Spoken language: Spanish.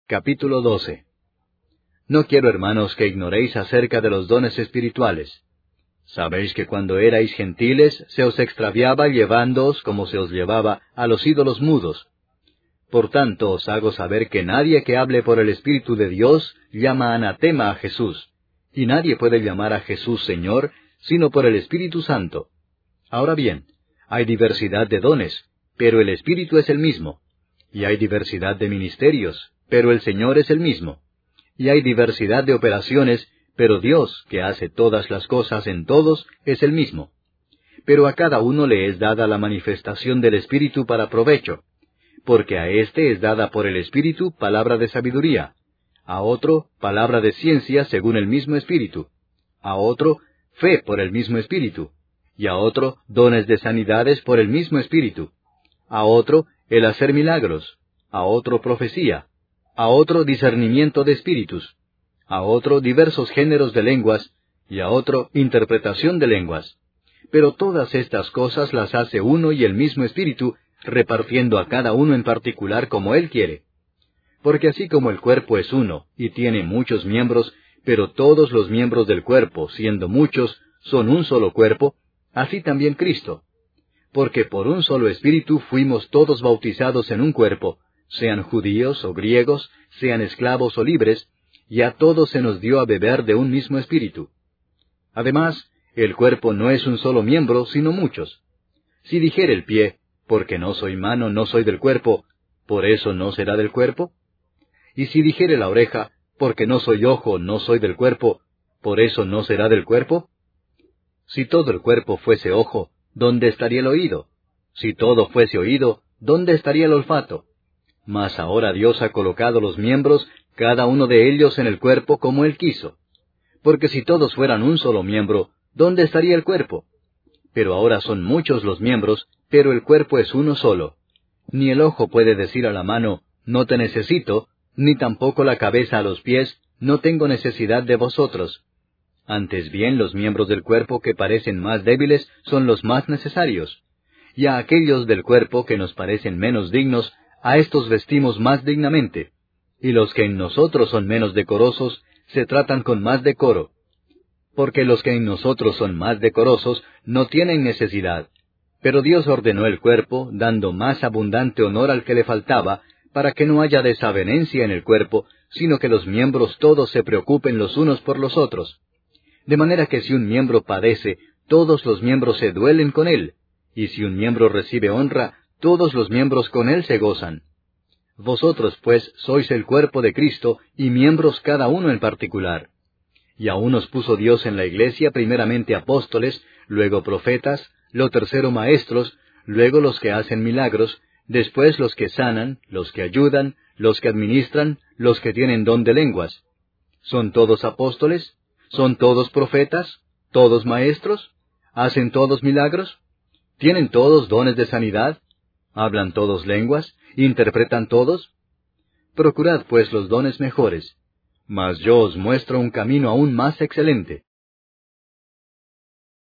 Capítulo 12. No quiero, hermanos, que ignoréis acerca de los dones espirituales. Sabéis que cuando erais gentiles, se os extraviaba llevándoos, como se os llevaba, a los ídolos mudos. Por tanto, os hago saber que nadie que hable por el Espíritu de Dios llama anatema a Jesús, y nadie puede llamar a Jesús Señor, sino por el Espíritu Santo. Ahora bien, hay diversidad de dones, pero el Espíritu es el mismo. Y hay diversidad de ministerios, pero el Señor es el mismo. Y hay diversidad de operaciones, pero Dios, que hace todas las cosas en todos, es el mismo. Pero a cada uno le es dada la manifestación del Espíritu para provecho, porque a éste es dada por el Espíritu palabra de sabiduría, a otro palabra de ciencia según el mismo Espíritu, a otro fe por el mismo Espíritu, y a otro dones de sanidades por el mismo Espíritu, a otro el hacer milagros, a otro profecía, a otro discernimiento de espíritus, a otro diversos géneros de lenguas, y a otro interpretación de lenguas. Pero todas estas cosas las hace uno y el mismo Espíritu, repartiendo a cada uno en particular como Él quiere. Porque así como el cuerpo es uno, y tiene muchos miembros, pero todos los miembros del cuerpo, siendo muchos, son un solo cuerpo, así también Cristo. Porque por un solo Espíritu fuimos todos bautizados en un cuerpo, sean judíos o griegos, sean esclavos o libres, y a todos se nos dio a beber de un mismo Espíritu. Además, el cuerpo no es un solo miembro, sino muchos. Si dijere el pie, porque no soy mano, no soy del cuerpo, ¿por eso no será del cuerpo? Y si dijere la oreja, porque no soy ojo, no soy del cuerpo, ¿por eso no será del cuerpo? Si todo el cuerpo fuese ojo, ¿dónde estaría el oído? Si todo fuese oído, ¿dónde estaría el olfato? Mas ahora Dios ha colocado los miembros, cada uno de ellos en el cuerpo como Él quiso. Porque si todos fueran un solo miembro, ¿dónde estaría el cuerpo? Pero ahora son muchos los miembros, pero el cuerpo es uno solo. Ni el ojo puede decir a la mano, no te necesito, ni tampoco la cabeza a los pies, no tengo necesidad de vosotros. Antes bien, los miembros del cuerpo que parecen más débiles son los más necesarios. Y a aquellos del cuerpo que nos parecen menos dignos, a éstos vestimos más dignamente. Y los que en nosotros son menos decorosos, se tratan con más decoro. Porque los que en nosotros son más decorosos, no tienen necesidad. Pero Dios ordenó el cuerpo, dando más abundante honor al que le faltaba, para que no haya desavenencia en el cuerpo, sino que los miembros todos se preocupen los unos por los otros. De manera que si un miembro padece, todos los miembros se duelen con él, y si un miembro recibe honra, todos los miembros con él se gozan. Vosotros, pues, sois el cuerpo de Cristo, y miembros cada uno en particular. Y a unos puso Dios en la iglesia primeramente apóstoles, luego profetas, lo tercero maestros, luego los que hacen milagros, después los que sanan, los que ayudan, los que administran, los que tienen don de lenguas. ¿Son todos apóstoles? ¿Son todos profetas? ¿Todos maestros? ¿Hacen todos milagros? ¿Tienen todos dones de sanidad? ¿Hablan todos lenguas? ¿Interpretan todos? Procurad pues los dones mejores. Mas yo os muestro un camino aún más excelente.